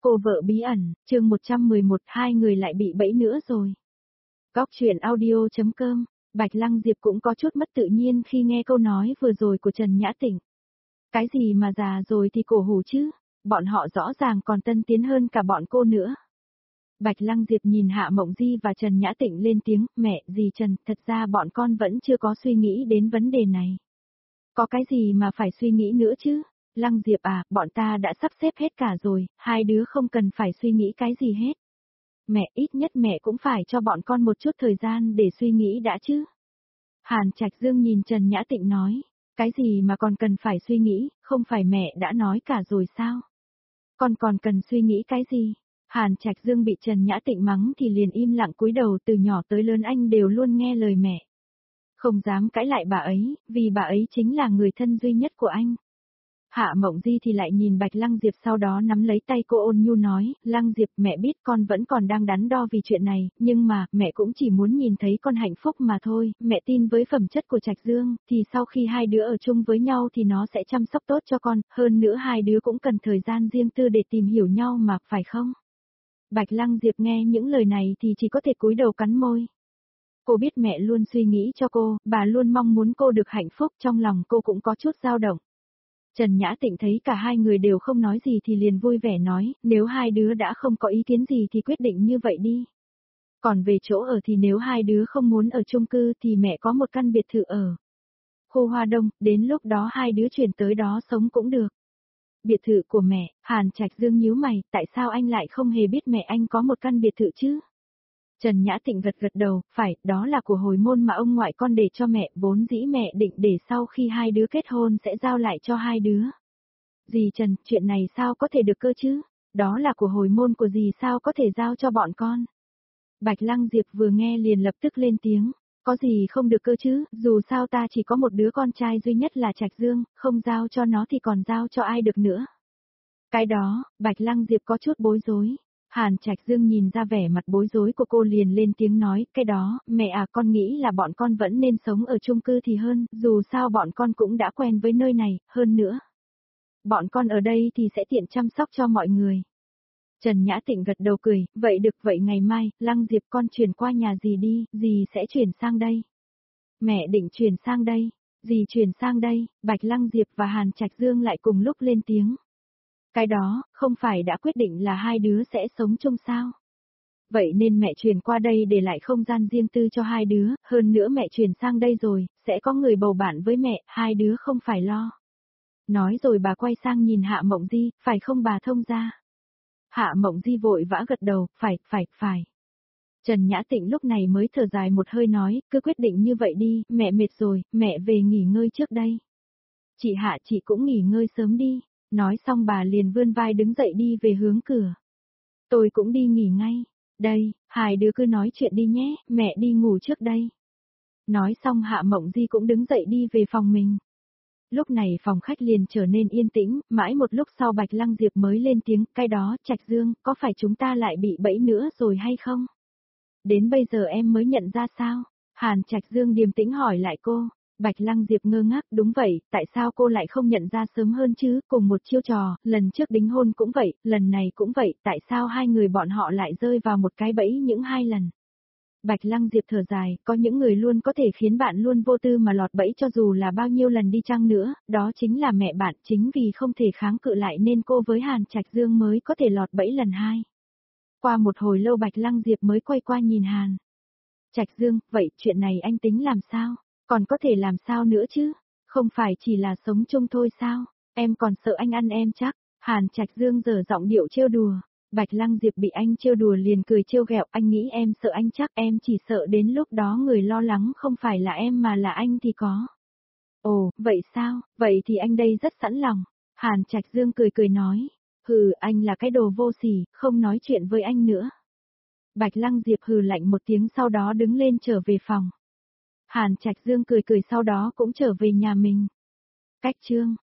Cô vợ bí ẩn, chương 111, hai người lại bị bẫy nữa rồi. Góc truyện audio.com, Bạch Lăng Diệp cũng có chút mất tự nhiên khi nghe câu nói vừa rồi của Trần Nhã Tịnh. Cái gì mà già rồi thì cổ hủ chứ, bọn họ rõ ràng còn tân tiến hơn cả bọn cô nữa. Bạch Lăng Diệp nhìn Hạ Mộng Di và Trần Nhã Tịnh lên tiếng, mẹ, dì Trần, thật ra bọn con vẫn chưa có suy nghĩ đến vấn đề này. Có cái gì mà phải suy nghĩ nữa chứ? Lăng Diệp à, bọn ta đã sắp xếp hết cả rồi, hai đứa không cần phải suy nghĩ cái gì hết. Mẹ, ít nhất mẹ cũng phải cho bọn con một chút thời gian để suy nghĩ đã chứ. Hàn Trạch Dương nhìn Trần Nhã Tịnh nói, cái gì mà còn cần phải suy nghĩ, không phải mẹ đã nói cả rồi sao? Con còn cần suy nghĩ cái gì? Hàn Trạch Dương bị Trần Nhã Tịnh mắng thì liền im lặng cúi đầu, từ nhỏ tới lớn anh đều luôn nghe lời mẹ. Không dám cãi lại bà ấy, vì bà ấy chính là người thân duy nhất của anh. Hạ Mộng Di thì lại nhìn Bạch Lăng Diệp, sau đó nắm lấy tay cô ôn nhu nói, Lăng Diệp, mẹ biết con vẫn còn đang đắn đo vì chuyện này, nhưng mà, mẹ cũng chỉ muốn nhìn thấy con hạnh phúc mà thôi, mẹ tin với phẩm chất của Trạch Dương, thì sau khi hai đứa ở chung với nhau thì nó sẽ chăm sóc tốt cho con, hơn nữa hai đứa cũng cần thời gian riêng tư để tìm hiểu nhau mà, phải không? Bạch Lăng Diệp nghe những lời này thì chỉ có thể cúi đầu cắn môi. Cô biết mẹ luôn suy nghĩ cho cô, bà luôn mong muốn cô được hạnh phúc, trong lòng cô cũng có chút dao động. Trần Nhã Tịnh thấy cả hai người đều không nói gì thì liền vui vẻ nói, nếu hai đứa đã không có ý kiến gì thì quyết định như vậy đi. Còn về chỗ ở thì nếu hai đứa không muốn ở chung cư thì mẹ có một căn biệt thự ở khu Hoa Đông, đến lúc đó hai đứa chuyển tới đó sống cũng được. Biệt thự của mẹ, Hàn Trạch Dương nhíu mày, tại sao anh lại không hề biết mẹ anh có một căn biệt thự chứ? Trần Nhã Tịnh gật gật đầu, phải, đó là của hồi môn mà ông ngoại con để cho mẹ, vốn dĩ mẹ định để sau khi hai đứa kết hôn sẽ giao lại cho hai đứa. Dì Trần, chuyện này sao có thể được cơ chứ? Đó là của hồi môn của dì, sao có thể giao cho bọn con? Bạch Lăng Diệp vừa nghe liền lập tức lên tiếng, có gì không được cơ chứ, dù sao ta chỉ có một đứa con trai duy nhất là Trạch Dương, không giao cho nó thì còn giao cho ai được nữa. Cái đó, Bạch Lăng Diệp có chút bối rối. Hàn Trạch Dương nhìn ra vẻ mặt bối rối của cô liền lên tiếng nói, cái đó, mẹ à, con nghĩ là bọn con vẫn nên sống ở chung cư thì hơn, dù sao bọn con cũng đã quen với nơi này, hơn nữa. Bọn con ở đây thì sẽ tiện chăm sóc cho mọi người. Trần Nhã Tịnh gật đầu cười, vậy được, vậy ngày mai, Lăng Diệp con chuyển qua nhà dì đi, dì sẽ chuyển sang đây. Mẹ định chuyển sang đây, dì chuyển sang đây, Bạch Lăng Diệp và Hàn Trạch Dương lại cùng lúc lên tiếng. Cái đó, không phải đã quyết định là hai đứa sẽ sống chung sao? Vậy nên mẹ chuyển qua đây để lại không gian riêng tư cho hai đứa, hơn nữa mẹ chuyển sang đây rồi, sẽ có người bầu bạn với mẹ, hai đứa không phải lo. Nói rồi bà quay sang nhìn Hạ Mộng Di, phải không bà thông gia? Hạ Mộng Di vội vã gật đầu, phải. Trần Nhã Tịnh lúc này mới thở dài một hơi nói, cứ quyết định như vậy đi, mẹ mệt rồi, mẹ về nghỉ ngơi trước đây. Chị Hạ, chị cũng nghỉ ngơi sớm đi. Nói xong bà liền vươn vai đứng dậy đi về hướng cửa. Tôi cũng đi nghỉ ngay. Đây, hai đứa cứ nói chuyện đi nhé, mẹ đi ngủ trước đây. Nói xong Hạ Mộng Di cũng đứng dậy đi về phòng mình. Lúc này phòng khách liền trở nên yên tĩnh, mãi một lúc sau Bạch Lăng Diệp mới lên tiếng, cái đó, Trạch Dương, có phải chúng ta lại bị bẫy nữa rồi hay không? Đến bây giờ em mới nhận ra sao? Hàn Trạch Dương điềm tĩnh hỏi lại cô. Bạch Lăng Diệp ngơ ngác, đúng vậy, tại sao cô lại không nhận ra sớm hơn chứ, cùng một chiêu trò, lần trước đính hôn cũng vậy, lần này cũng vậy, tại sao hai người bọn họ lại rơi vào một cái bẫy những hai lần? Bạch Lăng Diệp thở dài, có những người luôn có thể khiến bạn luôn vô tư mà lọt bẫy cho dù là bao nhiêu lần đi chăng nữa, đó chính là mẹ bạn, chính vì không thể kháng cự lại nên cô với Hàn Trạch Dương mới có thể lọt bẫy lần hai. Qua một hồi lâu Bạch Lăng Diệp mới quay qua nhìn Hàn Trạch Dương, vậy chuyện này anh tính làm sao? Còn có thể làm sao nữa chứ? Không phải chỉ là sống chung thôi sao? Em còn sợ anh ăn em chắc. Hàn Trạch Dương giở giọng điệu trêu đùa. Bạch Lăng Diệp bị anh trêu đùa liền cười trêu ghẹo, anh nghĩ em sợ anh chắc, em chỉ sợ đến lúc đó người lo lắng không phải là em mà là anh thì có. Ồ, vậy sao? Vậy thì anh đây rất sẵn lòng. Hàn Trạch Dương cười cười nói. Hừ, anh là cái đồ vô sỉ, không nói chuyện với anh nữa. Bạch Lăng Diệp hừ lạnh một tiếng sau đó đứng lên trở về phòng. Hàn Trạch Dương cười cười sau đó cũng trở về nhà mình. Cách chương